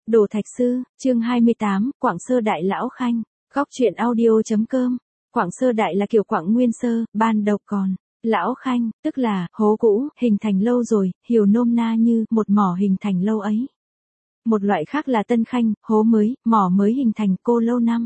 Đồ Thạch Sư, chương 28, Quảng Sơ Đại Lão Khanh, góc truyện audio.com. Quảng Sơ Đại là kiểu Quảng Nguyên Sơ, ban đầu còn. Lão Khanh, tức là hố cũ, hình thành lâu rồi, hiểu nôm na như một mỏ hình thành lâu ấy. Một loại khác là Tân Khanh, hố mới, mỏ mới hình thành cô lâu năm.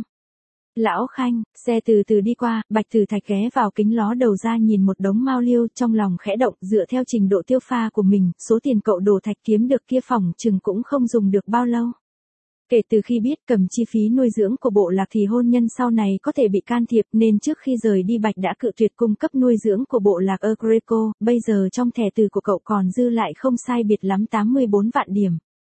Lão Khanh, xe từ từ đi qua, Bạch Tử Thạch ghé vào kính ló đầu ra nhìn một đống mao liêu, trong lòng khẽ động, dựa theo trình độ tiêu pha của mình, số tiền cậu Đồ Thạch kiếm được kia phỏng chừng cũng không dùng được bao lâu. Kể từ khi biết cầm chi phí nuôi dưỡng của bộ lạc thì hôn nhân sau này có thể bị can thiệp, nên trước khi rời đi Bạch đã cự tuyệt cung cấp nuôi dưỡng của bộ lạc ở Greco, bây giờ trong thẻ từ của cậu còn dư lại không sai biệt lắm 84 vạn điểm.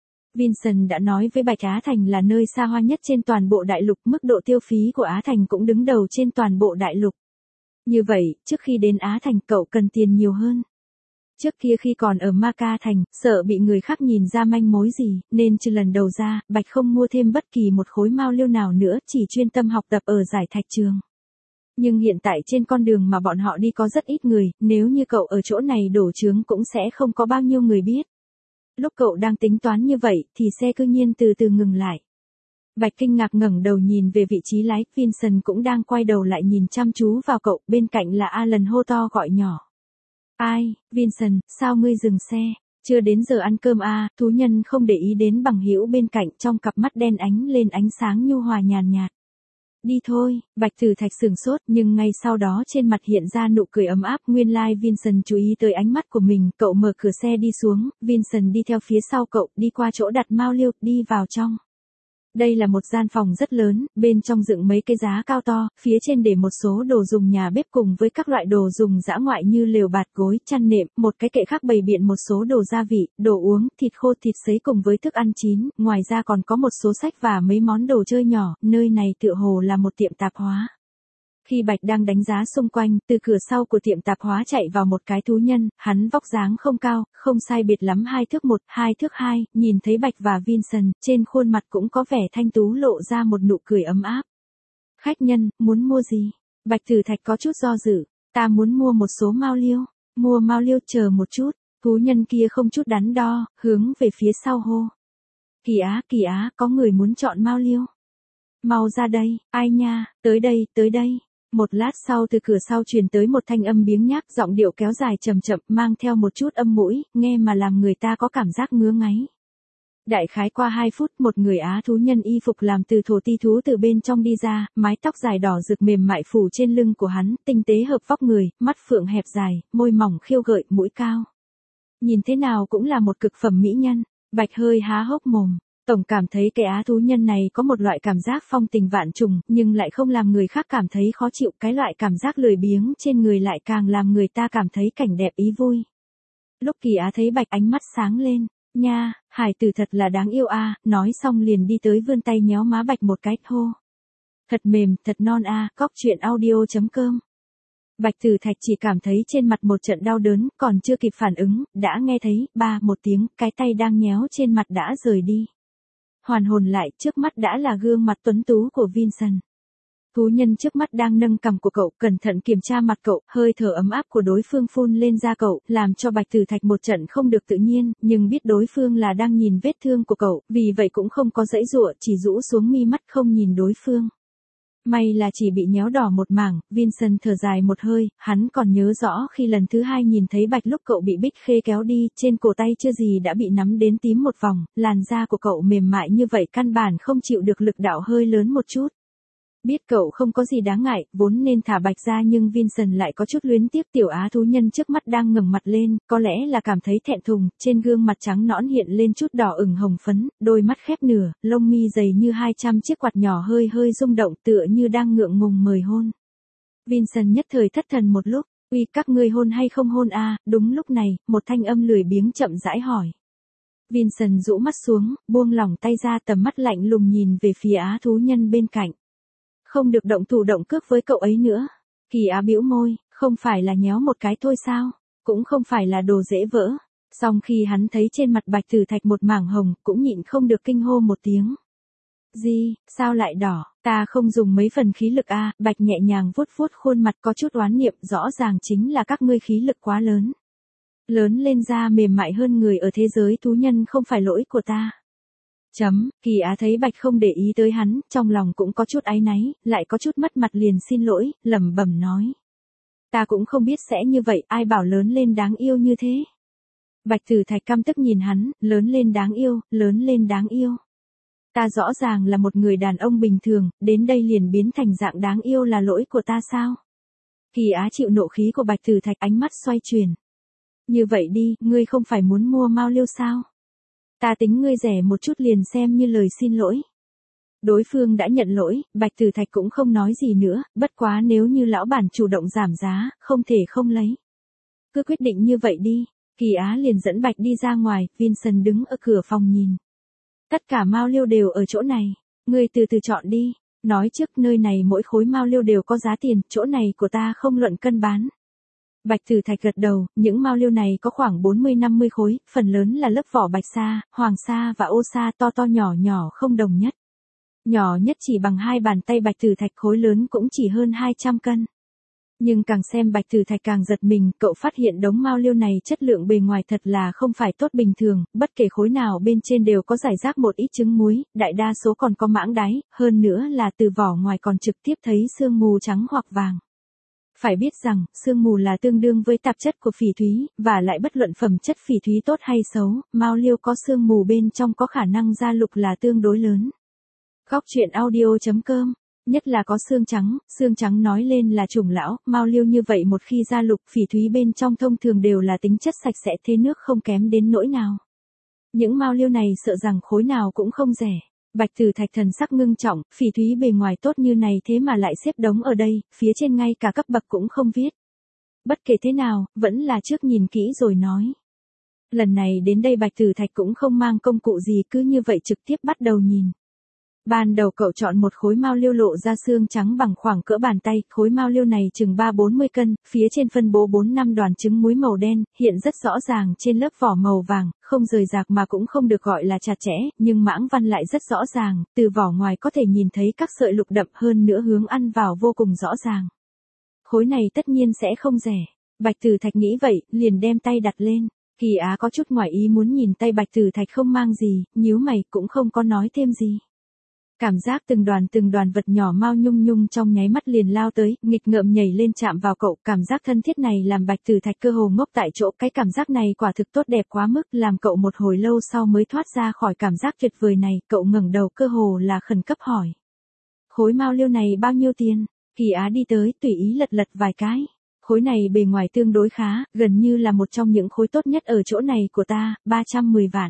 Vincent đã nói với Bạch Á Thành là nơi xa hoa nhất trên toàn bộ đại lục, mức độ tiêu phí của Á Thành cũng đứng đầu trên toàn bộ đại lục. Như vậy, trước khi đến Á Thành cậu cần tiền nhiều hơn. Trước kia khi còn ở Ma Ca Thành, sợ bị người khác nhìn ra manh mối gì, nên trừ lần đầu ra, Bạch không mua thêm bất kỳ một khối mao liêu nào nữa, chỉ chuyên tâm học tập ở giải thạch trường. Nhưng hiện tại trên con đường mà bọn họ đi có rất ít người, nếu như cậu ở chỗ này đổ trướng cũng sẽ không có bao nhiêu người biết. Lúc cậu đang tính toán như vậy, thì xe cư nhiên từ từ ngừng lại. Bạch kinh ngạc ngẩng đầu nhìn về vị trí lái, Vincent cũng đang quay đầu lại nhìn chăm chú vào cậu, bên cạnh là Alan hô to gọi nhỏ. Ai, Vincent, sao ngươi dừng xe? Chưa đến giờ ăn cơm à? Thú nhân không để ý đến bằng hữu bên cạnh, trong cặp mắt đen ánh lên ánh sáng nhu hòa nhàn nhạt. Đi thôi, Bạch Tử Thạch sửng sốt, nhưng ngay sau đó trên mặt hiện ra nụ cười ấm áp, nguyên lai Vincent chú ý tới ánh mắt của mình, cậu mở cửa xe đi xuống, Vincent đi theo phía sau cậu, đi qua chỗ đặt mao liêu, đi vào trong. Đây là một gian phòng rất lớn, bên trong dựng mấy cái giá cao to, phía trên để một số đồ dùng nhà bếp cùng với các loại đồ dùng dã ngoại như lều bạt gối, chăn nệm, một cái kệ khác bày biện một số đồ gia vị, đồ uống, thịt khô thịt sấy cùng với thức ăn chín, ngoài ra còn có một số sách và mấy món đồ chơi nhỏ, nơi này tựa hồ là một tiệm tạp hóa. Khi Bạch đang đánh giá xung quanh, từ cửa sau của tiệm tạp hóa chạy vào một cái thú nhân, hắn vóc dáng không cao, không sai biệt lắm 2 thước 1, 2 thước 2, nhìn thấy Bạch và Vincent, trên khuôn mặt cũng có vẻ thanh tú lộ ra một nụ cười ấm áp. Khách nhân, muốn mua gì? Bạch Tử Thạch có chút do dự, ta muốn mua một số mao liêu. Mua mao liêu, chờ một chút, thú nhân kia không chút đắn đo, hướng về phía sau hô. Kỳ Á, có người muốn chọn mao liêu. Mau ra đây, ai nha, tới đây. Một lát sau từ cửa sau truyền tới một thanh âm biếng nhác, giọng điệu kéo dài chậm chậm, mang theo một chút âm mũi, nghe mà làm người ta có cảm giác ngứa ngáy. Đại khái qua 2 phút, một người Á thú nhân y phục làm từ thổ ti thú từ bên trong đi ra, mái tóc dài đỏ rực mềm mại phủ trên lưng của hắn, tinh tế hợp vóc người, mắt phượng hẹp dài, môi mỏng khiêu gợi, mũi cao. Nhìn thế nào cũng là một cực phẩm mỹ nhân. Bạch hơi há hốc mồm. Tổng cảm thấy cái Á thú nhân này có một loại cảm giác phong tình vạn trùng, nhưng lại không làm người khác cảm thấy khó chịu, cái loại cảm giác lười biếng trên người lại càng làm người ta cảm thấy cảnh đẹp ý vui. Lúc Kỳ Á thấy Bạch ánh mắt sáng lên, nha, hải tử thật là đáng yêu a, nói xong liền đi tới vươn tay nhéo má Bạch một cái, hô. Thật mềm, thật non a, góc truyện audio.com. Bạch Tử Thạch chỉ cảm thấy trên mặt một trận đau đớn, còn chưa kịp phản ứng, đã nghe thấy, ba một tiếng, cái tay đang nhéo trên mặt đã rời đi. Hoàn hồn lại, trước mắt đã là gương mặt tuấn tú của Vincent. Thú nhân trước mắt đang nâng cằm của cậu, cẩn thận kiểm tra mặt cậu, hơi thở ấm áp của đối phương phun lên da cậu, làm cho Bạch Tử Thạch một trận không được tự nhiên, nhưng biết đối phương là đang nhìn vết thương của cậu, vì vậy cũng không có giãy giụa, chỉ rũ xuống mi mắt không nhìn đối phương. May là chỉ bị nhéo đỏ một mảng, Vincent thở dài một hơi, hắn còn nhớ rõ khi lần thứ 2 nhìn thấy Bạch lúc cậu bị Bích Khê kéo đi, trên cổ tay chưa gì đã bị nắm đến tím một vòng, làn da của cậu mềm mại như vậy căn bản không chịu được lực đạo hơi lớn một chút. Biết cậu không có gì đáng ngại, vốn nên thả Bạch ra nhưng Vincent lại có chút luyến tiếc tiểu Á thú nhân trước mắt đang ngẩng mặt lên, có lẽ là cảm thấy thẹn thùng, trên gương mặt trắng nõn hiện lên chút đỏ ửng hồng phấn, đôi mắt khép nửa, lông mi dày như 200 chiếc quạt nhỏ hơi hơi rung động tựa như đang ngượng ngùng mời hôn. Vincent nhất thời thất thần một lúc, uy các ngươi hôn hay không hôn a? Đúng lúc này, một thanh âm lười biếng chậm rãi hỏi. Vincent rũ mắt xuống, buông lỏng tay ra, tầm mắt lạnh lùng nhìn về phía Á thú nhân bên cạnh. Không được động thủ động cước với cậu ấy nữa. Kỳ Á bĩu môi, không phải là nhéo một cái thôi sao, cũng không phải là đồ dễ vỡ. Song khi hắn thấy trên mặt Bạch Tử Thạch một mảng hồng, cũng nhịn không được kinh hô một tiếng. Gì, sao lại đỏ, ta không dùng mấy phần khí lực a. Bạch nhẹ nhàng vuốt vuốt khuôn mặt có chút oán niệm, rõ ràng chính là các ngươi khí lực quá lớn. Lớn lên da mềm mại hơn người ở thế giới thú nhân không phải lỗi của ta. Kỳ Á thấy Bạch không để ý tới hắn, trong lòng cũng có chút áy náy, lại có chút mất mặt liền xin lỗi, lẩm bẩm nói. Ta cũng không biết sẽ như vậy, ai bảo lớn lên đáng yêu như thế. Bạch Tử Thạch căm tức nhìn hắn, lớn lên đáng yêu, lớn lên đáng yêu. Ta rõ ràng là một người đàn ông bình thường, đến đây liền biến thành dạng đáng yêu là lỗi của ta sao? Kỳ Á chịu nộ khí của Bạch Tử Thạch, ánh mắt xoay chuyển. Như vậy đi, ngươi không phải muốn mua mao liêu sao? Ta tính ngươi rẻ một chút liền xem như lời xin lỗi. Đối phương đã nhận lỗi, Bạch Tử Thạch cũng không nói gì nữa, bất quá nếu như lão bản chủ động giảm giá, không thể không lấy. Cứ quyết định như vậy đi. Kỳ Á liền dẫn Bạch đi ra ngoài, Vincent đứng ở cửa phòng nhìn. Tất cả mao liêu đều ở chỗ này, ngươi từ từ chọn đi. Nói trước nơi này mỗi khối mao liêu đều có giá tiền, chỗ này của ta không luận cân bán. Bạch Tử Thạch gật đầu, những mao liêu này có khoảng 40-50 khối, phần lớn là lớp vỏ bạch sa, hoàng sa và ô sa to to nhỏ nhỏ không đồng nhất. Nhỏ nhất chỉ bằng 2 bàn tay Bạch Tử Thạch, khối lớn cũng chỉ hơn 200 cân. Nhưng càng xem Bạch Tử Thạch càng giật mình, cậu phát hiện đống mao liêu này chất lượng bề ngoài thật là không phải tốt bình thường, bất kể khối nào bên trên đều có rải rác một ít trứng muối, đại đa số còn có mãng đáy, hơn nữa là từ vỏ ngoài còn trực tiếp thấy sương mù trắng hoặc vàng. Phải biết rằng, sương mù là tương đương với tạp chất của phỉ thúy, và lại bất luận phẩm chất phỉ thúy tốt hay xấu, mao liêu có sương mù bên trong có khả năng ra lục là tương đối lớn. Góc truyện audio.com. Nhất là có xương trắng nói lên là trùng lão, mao liêu như vậy một khi ra lục, phỉ thúy bên trong thông thường đều là tính chất sạch sẽ, thế nước không kém đến nỗi nào. Những mao liêu này sợ rằng khối nào cũng không rẻ. Bạch Tử Thạch thần sắc ngưng trọng, phỉ thúy bề ngoài tốt như này thế mà lại xếp đống ở đây, phía trên ngay cả cấp bậc cũng không viết. Bất kể thế nào, vẫn là trước nhìn kỹ rồi nói. Lần này đến đây Bạch Tử Thạch cũng không mang công cụ gì, cứ như vậy trực tiếp bắt đầu nhìn. Ban đầu cậu chọn một khối mao liêu lộ ra xương trắng bằng khoảng cỡ bàn tay, khối mao liêu này chừng 3-40 cân, phía trên phân bố 4-5 đoàn trứng muối màu đen, hiện rất rõ ràng trên lớp vỏ màu vàng, không rời rạc mà cũng không được gọi là chặt chẽ, nhưng mãng văn lại rất rõ ràng, từ vỏ ngoài có thể nhìn thấy các sợi lục đậm, hơn nữa hướng ăn vào vô cùng rõ ràng. Khối này tất nhiên sẽ không rẻ. Bạch Tử Thạch nghĩ vậy, liền đem tay đặt lên. Kỳ Á có chút ngoài ý muốn nhìn tay Bạch Tử Thạch không mang gì, nhíu mày cũng không có nói thêm gì. Cảm giác từng đoàn vật nhỏ mao nhung nhung trong nháy mắt liền lao tới, nghịch ngợm nhảy lên chạm vào cậu, cảm giác thân thiết này làm Bạch Tử Thạch cơ hồ ngốc tại chỗ, cái cảm giác này quả thực tốt đẹp quá mức, làm cậu một hồi lâu sau mới thoát ra khỏi cảm giác tuyệt vời này, cậu ngẩng đầu cơ hồ là khẩn cấp hỏi. Khối mao liêu này bao nhiêu tiền? Kỳ Á đi tới, tùy ý lật vài cái. Khối này bề ngoài tương đối khá, gần như là một trong những khối tốt nhất ở chỗ này của ta, 310 vạn.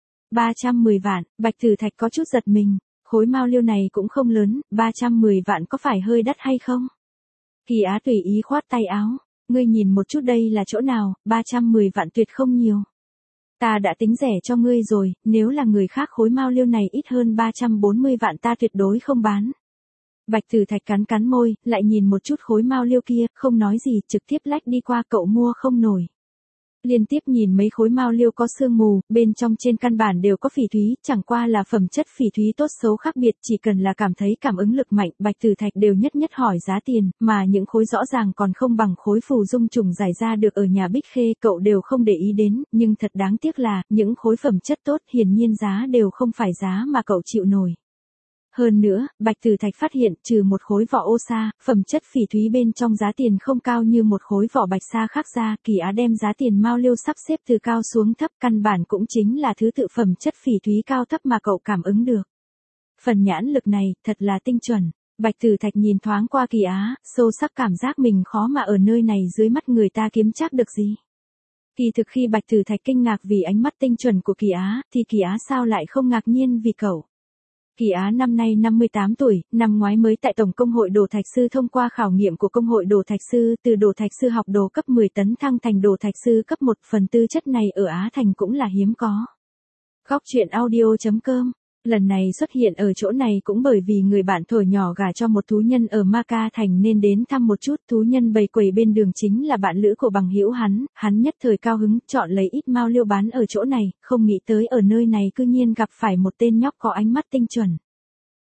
310 vạn, Bạch Tử Thạch có chút giật mình. Khối mao liêu này cũng không lớn, 310 vạn có phải hơi đắt hay không? Kỳ Á tùy ý khoát tay áo, ngươi nhìn một chút đây là chỗ nào, 310 vạn tuyệt không nhiều. Ta đã tính rẻ cho ngươi rồi, nếu là người khác khối mao liêu này ít hơn 340 vạn ta tuyệt đối không bán. Bạch Tử Thạch cắn môi, lại nhìn một chút khối mao liêu kia, không nói gì, trực tiếp lách đi qua, cậu mua không nổi. Liên tiếp nhìn mấy khối mao liêu có sương mù, bên trong trên căn bản đều có phỉ thúy, chẳng qua là phẩm chất phỉ thúy tốt xấu khác biệt, chỉ cần là cảm thấy cảm ứng lực mạnh, Bạch Tử Thạch đều nhất hỏi giá tiền, mà những khối rõ ràng còn không bằng khối phù dung trùng giải ra được ở nhà Bích Khê, cậu đều không để ý đến, nhưng thật đáng tiếc là, những khối phẩm chất tốt hiển nhiên giá đều không phải giá mà cậu chịu nổi. Hơn nữa, Bạch Tử Thạch phát hiện, trừ một khối vỏ ô sa, phẩm chất phỉ thúy bên trong giá tiền không cao như một khối vỏ bạch sa khác ra, Kỳ Á đem giá tiền mao liêu sắp xếp từ cao xuống thấp, căn bản cũng chính là thứ tự phẩm chất phỉ thúy cao thấp mà cậu cảm ứng được. Phần nhãn lực này, thật là tinh chuẩn. Bạch Tử Thạch nhìn thoáng qua Kỳ Á, sâu sắc cảm giác mình khó mà ở nơi này dưới mắt người ta kiếm trác được gì. Kỳ thực khi Bạch Tử Thạch kinh ngạc vì ánh mắt tinh chuẩn của Kỳ Á, thì Kỳ Á sao lại không ngạc nhiên vì cậu. Kỳ Á năm nay 58 tuổi, năm ngoái mới tại Tổng công hội Đồ Thạch Sư thông qua khảo nghiệm của công hội Đồ Thạch Sư, từ Đồ Thạch Sư học đồ cấp 10 tấn thăng thành Đồ Thạch Sư cấp 1, phần tư chất này ở Á Thành cũng là hiếm có. Góc truyện audio.com. Lần này xuất hiện ở chỗ này cũng bởi vì người bạn thổi nhỏ gả cho một thú nhân ở Ma Ca Thành nên đến thăm một chút, thú nhân bày quầy bên đường chính là bạn lữ của bằng hữu hắn nhất thời cao hứng, chọn lấy ít mao liêu bán ở chỗ này, không nghĩ tới ở nơi này cư nhiên gặp phải một tên nhóc có ánh mắt tinh chuẩn.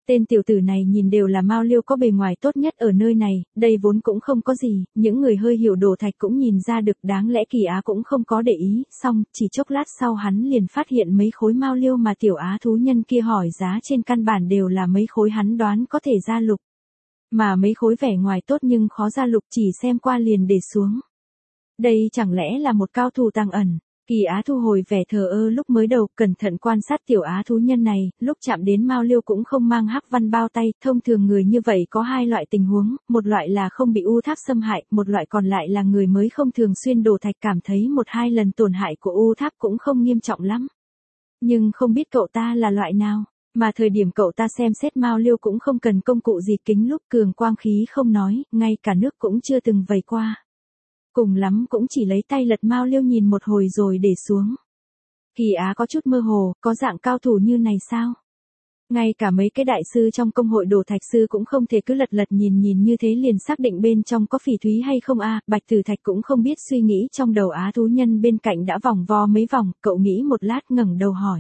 Tên tiểu tử này nhìn đều là mao liêu có bề ngoài tốt nhất ở nơi này, đây vốn cũng không có gì, những người hơi hiểu đồ thạch cũng nhìn ra được, đáng lẽ Kỳ Á cũng không có để ý, xong, chỉ chốc lát sau hắn liền phát hiện mấy khối mao liêu mà tiểu á thú nhân kia hỏi giá trên căn bản đều là mấy khối hắn đoán có thể ra lục. Mà mấy khối vẻ ngoài tốt nhưng khó ra lục, chỉ xem qua liền để xuống. Đây chẳng lẽ là một cao thủ tàng ẩn? Kỳ Á thu hồi vẻ thờ ơ lúc mới đầu, cẩn thận quan sát tiểu á thú nhân này, lúc chạm đến mao liêu cũng không mang hắc văn bao tay, thông thường người như vậy có hai loại tình huống, một loại là không bị u tháp xâm hại, một loại còn lại là người mới không thường xuyên đổ thạch, cảm thấy một hai lần tổn hại của u tháp cũng không nghiêm trọng lắm. Nhưng không biết cậu ta là loại nào, mà thời điểm cậu ta xem xét mao liêu cũng không cần công cụ gì, kính lúc cường quang khí không nói, ngay cả nước cũng chưa từng vẩy qua. Cùng lắm cũng chỉ lấy tay lật mao liêu nhìn một hồi rồi để xuống. Kỳ Á có chút mơ hồ, có dạng cao thủ như này sao? Ngay cả mấy cái đại sư trong công hội đồ thạch sư cũng không thể cứ lật lật nhìn nhìn như thế liền xác định bên trong có phỉ thúy hay không a. Bạch Tử Thạch cũng không biết suy nghĩ trong đầu á thú nhân bên cạnh đã vòng vo mấy vòng, cậu nghĩ một lát ngẩng đầu hỏi.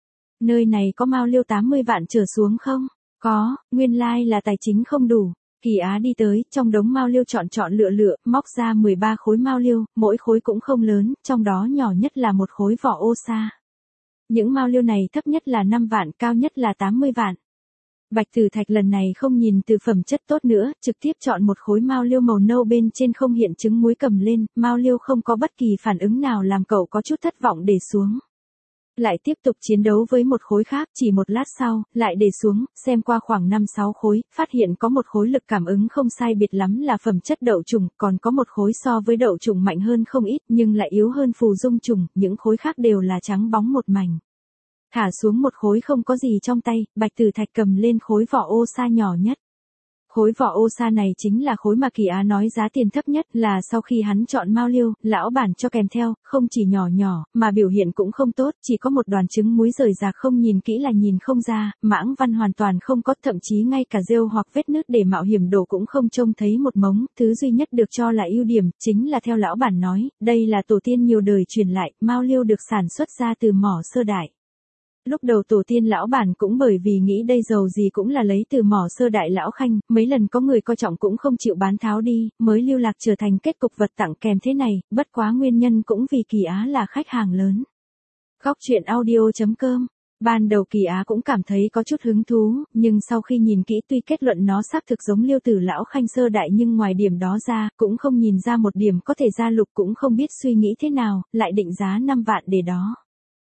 Nơi này có mao liêu 80 vạn trở xuống không? Có, nguyên lai là tài chính không đủ. Kỳ Á đi tới, trong đống mao liêu chọn lựa, móc ra 13 khối mao liêu, mỗi khối cũng không lớn, trong đó nhỏ nhất là một khối vỏ ô sa. Những mao liêu này thấp nhất là 5 vạn, cao nhất là 80 vạn. Bạch Tử Thạch lần này không nhìn từ phẩm chất tốt nữa, trực tiếp chọn một khối mao liêu màu nâu bên trên không hiện trứng muối cầm lên, mao liêu không có bất kỳ phản ứng nào làm cậu có chút thất vọng để xuống. Lại tiếp tục chiến đấu với một khối khác, chỉ một lát sau, lại để xuống, xem qua khoảng 5-6 khối, phát hiện có một khối lực cảm ứng không sai biệt lắm là phẩm chất đậu trùng, còn có một khối so với đậu trùng mạnh hơn không ít nhưng lại yếu hơn phù dung trùng, những khối khác đều là trắng bóng một mảnh. Thả xuống một khối không có gì trong tay, Bạch Tử Thạch cầm lên khối vỏ ô sa nhỏ nhất. Khối vỏ ô sa này chính là khối mà Kỳ Á nói giá tiền thấp nhất, là sau khi hắn chọn mao liêu, lão bản cho kèm theo, không chỉ nhỏ, mà biểu hiện cũng không tốt, chỉ có một đoàn trứng muối rời rạc, không nhìn kỹ là nhìn không ra, mãng văn hoàn toàn không có, thậm chí ngay cả rêu hoặc vết nứt để mạo hiểm đổ cũng không trông thấy một mống, thứ duy nhất được cho là ưu điểm, chính là theo lão bản nói, đây là tổ tiên nhiều đời truyền lại, mao liêu được sản xuất ra từ mỏ Sơ Đại. Lúc đầu tổ tiên lão bản cũng bởi vì nghĩ đây dầu gì cũng là lấy từ mỏ Sơ Đại lão Khanh, mấy lần có người coi trọng cũng không chịu bán tháo đi, mới lưu lạc trở thành kết cục vật tặng kèm thế này, bất quá nguyên nhân cũng vì Kỳ Á là khách hàng lớn. Góc truyện audio.com. Ban đầu Kỳ Á cũng cảm thấy có chút hứng thú, nhưng sau khi nhìn kỹ tuy kết luận nó xác thực giống liêu tử lão Khanh Sơ Đại nhưng ngoài điểm đó ra, cũng không nhìn ra một điểm có thể ra lục, cũng không biết suy nghĩ thế nào, lại định giá 5 vạn để đó.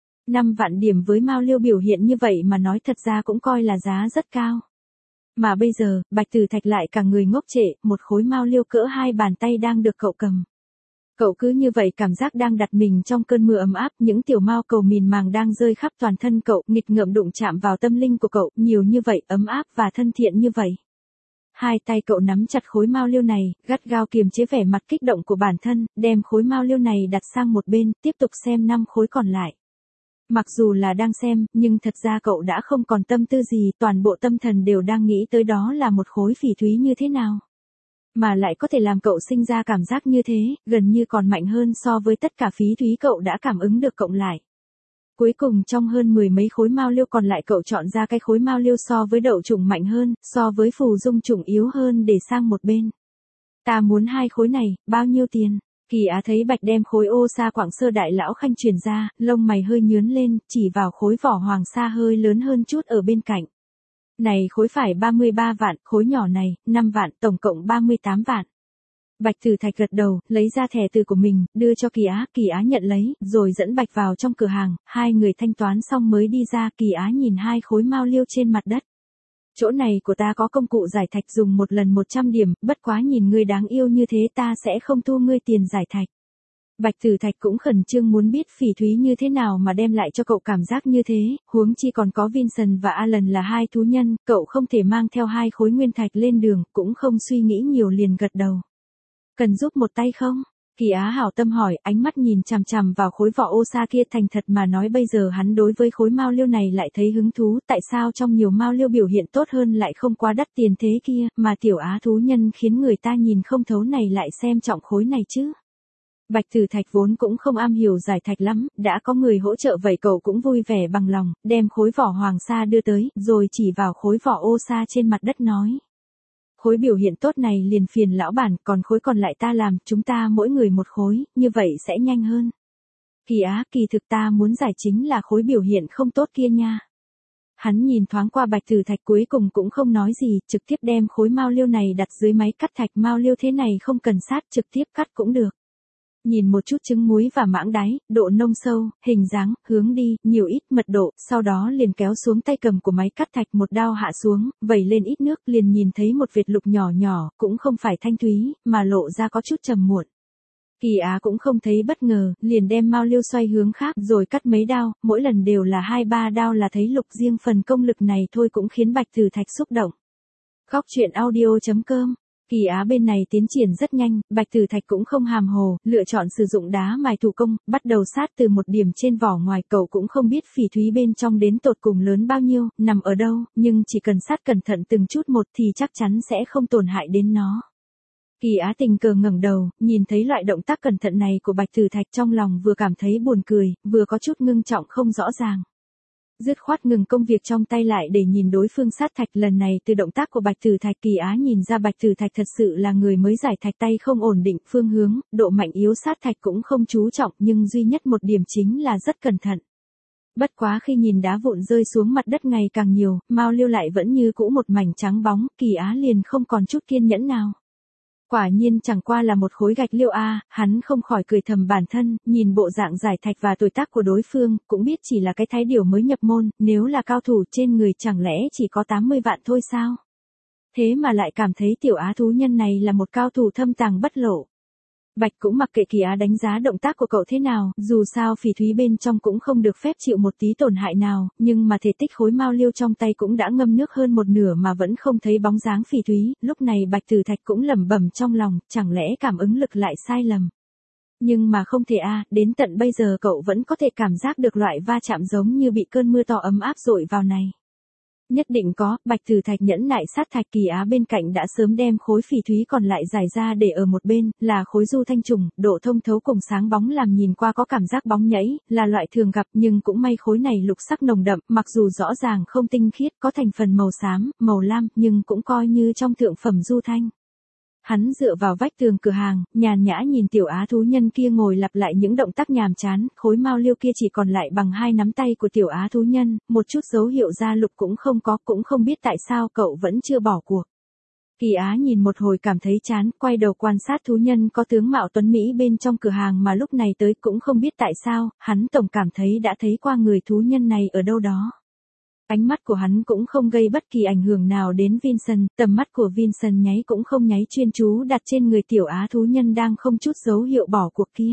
5 vạn điểm với mao liêu biểu hiện như vậy mà nói thật ra cũng coi là giá rất cao. Mà bây giờ, Bạch Tử Thạch lại cả người ngốc trệ, một khối mao liêu cỡ 2 bàn tay đang được cậu cầm. Cậu cứ như vậy cảm giác đang đặt mình trong cơn mưa ấm áp, những tiểu mao cầu mìn màng đang rơi khắp toàn thân cậu, nghịch ngợm đụng chạm vào tâm linh của cậu, nhiều như vậy, ấm áp và thân thiện như vậy. Hai tay cậu nắm chặt khối mao liêu này, gắt gao kiềm chế vẻ mặt kích động của bản thân, đem khối mao liêu này đặt sang một bên, tiếp tục xem 5 khối còn lại. Mặc dù là đang xem, nhưng thật ra cậu đã không còn tâm tư gì, toàn bộ tâm thần đều đang nghĩ tới đó là một khối phỉ thúy như thế nào. Mà lại có thể làm cậu sinh ra cảm giác như thế, gần như còn mạnh hơn so với tất cả phí thúy cậu đã cảm ứng được cộng lại. Cuối cùng trong hơn 10 mấy khối mao liêu còn lại cậu chọn ra cái khối mao liêu so với đậu trùng mạnh hơn, so với phù dung trùng yếu hơn để sang một bên. Ta muốn 2 khối này, bao nhiêu tiền? Kỳ Á thấy Bạch đem khối ô sa Quảng Sơ Đại lão Khanh truyền ra, lông mày hơi nhướng lên, chỉ vào khối vỏ hoàng sa hơi lớn hơn chút ở bên cạnh. Này khối phải 33 vạn, khối nhỏ này, 5 vạn, tổng cộng 38 vạn. Bạch Tử Thạch gật đầu, lấy ra thẻ từ của mình, đưa cho Kỳ Á nhận lấy, rồi dẫn Bạch vào trong cửa hàng, hai người thanh toán xong mới đi ra, Kỳ Á nhìn 2 khối mao liêu trên mặt đất. Chỗ này của ta có công cụ giải thạch dùng một lần 100 điểm, bất quá nhìn ngươi đáng yêu như thế ta sẽ không thu ngươi tiền giải thạch. Bạch Tử Thạch cũng khẩn trương muốn biết phỉ thúy như thế nào mà đem lại cho cậu cảm giác như thế, huống chi còn có Vincent và Alan là 2 thú nhân, cậu không thể mang theo 2 khối nguyên thạch lên đường, cũng không suy nghĩ nhiều liền gật đầu. Cần giúp một tay không? Kỳ Á hảo tâm hỏi, ánh mắt nhìn chằm chằm vào khối vỏ ô sa kia, thành thật mà nói bây giờ hắn đối với khối mao liêu này lại thấy hứng thú, tại sao trong nhiều mao liêu biểu hiện tốt hơn lại không quá đắt tiền thế kia, mà tiểu Á thú nhân khiến người ta nhìn không thấu này lại xem trọng khối này chứ? Bạch Tử Thạch vốn cũng không am hiểu giải thạch lắm, đã có người hỗ trợ vậy cậu cũng vui vẻ bằng lòng, đem khối vỏ hoàng sa đưa tới, rồi chỉ vào khối vỏ ô sa trên mặt đất nói. Khối biểu hiện tốt này liền phiền lão bản, còn khối còn lại ta làm, chúng ta mỗi người một khối, như vậy sẽ nhanh hơn. Kỳ Á, kỳ thực ta muốn giải chính là khối biểu hiện không tốt kia nha. Hắn nhìn thoáng qua Bạch Tử Thạch cuối cùng cũng không nói gì, trực tiếp đem khối mao liêu này đặt dưới máy cắt thạch mao liêu thế này không cần sát, trực tiếp cắt cũng được. Nhìn một chút trứng muối và mãng đáy, độ nông sâu, hình dáng, hướng đi, nhiều ít mật độ, sau đó liền kéo xuống tay cầm của máy cắt thạch một đao hạ xuống, vẩy lên ít nước liền nhìn thấy một vệt lục nhỏ nhỏ, cũng không phải thanh thúy, mà lộ ra có chút trầm muộn. Kỳ Á cũng không thấy bất ngờ, liền đem mao liêu xoay hướng khác rồi cắt mấy đao, mỗi lần đều là 2-3 đao là thấy lục, riêng phần công lực này thôi cũng khiến Bạch Tử Thạch xúc động. Góc truyện audio.com. Kỳ Á bên này tiến triển rất nhanh, Bạch Tử Thạch cũng không hàm hồ, lựa chọn sử dụng đá mài thủ công, bắt đầu sát từ một điểm trên vỏ ngoài, cậu cũng không biết phỉ thúy bên trong đến tột cùng lớn bao nhiêu, nằm ở đâu, nhưng chỉ cần sát cẩn thận từng chút một thì chắc chắn sẽ không tổn hại đến nó. Kỳ Á tình cờ ngẩng đầu, nhìn thấy loại động tác cẩn thận này của Bạch Tử Thạch, trong lòng vừa cảm thấy buồn cười, vừa có chút ngưng trọng không rõ ràng. Dứt khoát ngừng công việc trong tay lại để nhìn đối phương sát thạch, lần này từ động tác của Bạch Tử Thạch Kỳ Á nhìn ra Bạch Tử Thạch thật sự là người mới giải thạch, tay không ổn định phương hướng, độ mạnh yếu sát thạch cũng không chú trọng, nhưng duy nhất một điểm chính là rất cẩn thận. Bất quá khi nhìn đá vụn rơi xuống mặt đất ngày càng nhiều, mao liêu lại vẫn như cũ một mảnh trắng bóng, Kỳ Á liền không còn chút kiên nhẫn nào. Quả nhiên chẳng qua là một khối gạch liêu a, hắn không khỏi cười thầm bản thân, nhìn bộ dạng giải thạch và tuổi tác của đối phương, cũng biết chỉ là cái thái điểu mới nhập môn, nếu là cao thủ trên người chẳng lẽ chỉ có 80 vạn thôi sao? Thế mà lại cảm thấy tiểu Á thú nhân này là một cao thủ thâm tàng bất lộ. Bạch cũng mặc kệ Kỳ Á đánh giá động tác của cậu thế nào, dù sao phỉ thúy bên trong cũng không được phép chịu một tí tổn hại nào, nhưng mà thể tích khối mao liêu trong tay cũng đã ngâm nước hơn một nửa mà vẫn không thấy bóng dáng phỉ thúy, lúc này Bạch Tử Thạch cũng lẩm bẩm trong lòng, chẳng lẽ cảm ứng lực lại sai lầm. Nhưng mà không thể a, đến tận bây giờ cậu vẫn có thể cảm giác được loại va chạm giống như bị cơn mưa to ấm áp dội vào này. Nhất định có, Bạch Tử Thạch nhẫn nại sát thạch. Kỳ Á bên cạnh đã sớm đem khối phỉ thúy còn lại giải ra để ở một bên, là khối du thanh trùng, độ thông thấu cùng sáng bóng làm nhìn qua có cảm giác bóng nhảy, là loại thường gặp, nhưng cũng may khối này lục sắc nồng đậm, mặc dù rõ ràng không tinh khiết, có thành phần màu xám, màu lam, nhưng cũng coi như trong thượng phẩm du thanh. Hắn dựa vào vách tường cửa hàng, nhàn nhã nhìn tiểu Á thú nhân kia ngồi lặp lại những động tác nhàm chán, khối mao liêu kia chỉ còn lại bằng 2 nắm tay của tiểu Á thú nhân, một chút dấu hiệu ra lục cũng không có, cũng không biết tại sao cậu vẫn chưa bỏ cuộc. Kỳ Á nhìn một hồi cảm thấy chán, quay đầu quan sát thú nhân có tướng mạo tuấn Mỹ bên trong cửa hàng mà lúc này tới, cũng không biết tại sao, hắn tổng cảm thấy đã thấy qua người thú nhân này ở đâu đó. Ánh mắt của hắn cũng không gây bất kỳ ảnh hưởng nào đến Vincent, tầm mắt của Vincent nháy cũng không nháy, chuyên chú đặt trên người tiểu Á thú nhân đang không chút dấu hiệu bỏ cuộc kia.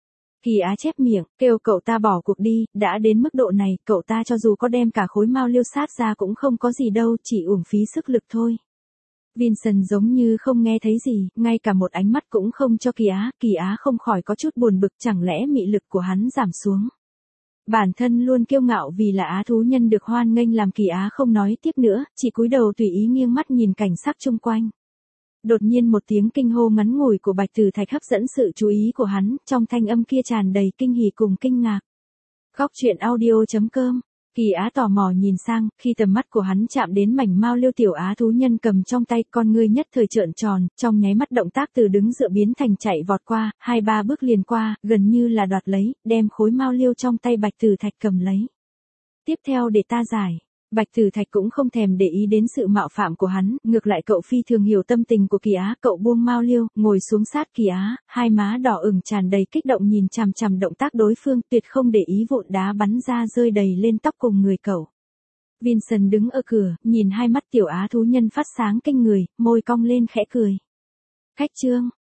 Kỳ Á chép miệng, kêu cậu ta bỏ cuộc đi, đã đến mức độ này, cậu ta cho dù có đem cả khối mao liêu sát ra cũng không có gì đâu, chỉ uổng phí sức lực thôi. Vincent giống như không nghe thấy gì, ngay cả một ánh mắt cũng không cho Kỳ Á không khỏi có chút buồn bực, chẳng lẽ mị lực của hắn giảm xuống. Bản thân luôn kiêu ngạo vì là Á thú nhân được hoan nghênh làm Kỳ Á không nói tiếp nữa, chỉ cúi đầu tùy ý nghiêng mắt nhìn cảnh sắc chung quanh. Đột nhiên một tiếng kinh hô ngắn ngủi của Bạch Tử Thạch hấp dẫn sự chú ý của hắn, trong thanh âm kia tràn đầy kinh hỉ cùng kinh ngạc. Góc truyện audio.com. Kỳ Á tò mò nhìn sang, khi tầm mắt của hắn chạm đến mảnh mao liêu tiểu Á thú nhân cầm trong tay, con ngươi nhất thời trợn tròn, trong nháy mắt động tác từ đứng dựa biến thành chạy vọt qua, 2-3 bước liền qua, gần như là đoạt lấy, đem khối mao liêu trong tay Bạch Tử Thạch cầm lấy. Tiếp theo để ta giải. Bạch Tử Thạch cũng không thèm để ý đến sự mạo phạm của hắn, ngược lại cậu phi thường hiểu tâm tình của Kỳ Á, cậu buông mao liêu, ngồi xuống sát Kỳ Á, hai má đỏ ửng tràn đầy kích động nhìn chằm chằm động tác đối phương, tuyệt không để ý vụn đá bắn ra rơi đầy lên tóc cùng người cậu. Vincent đứng ở cửa, nhìn hai mắt tiểu Á thú nhân phát sáng kinh người, môi cong lên khẽ cười. Khách trương,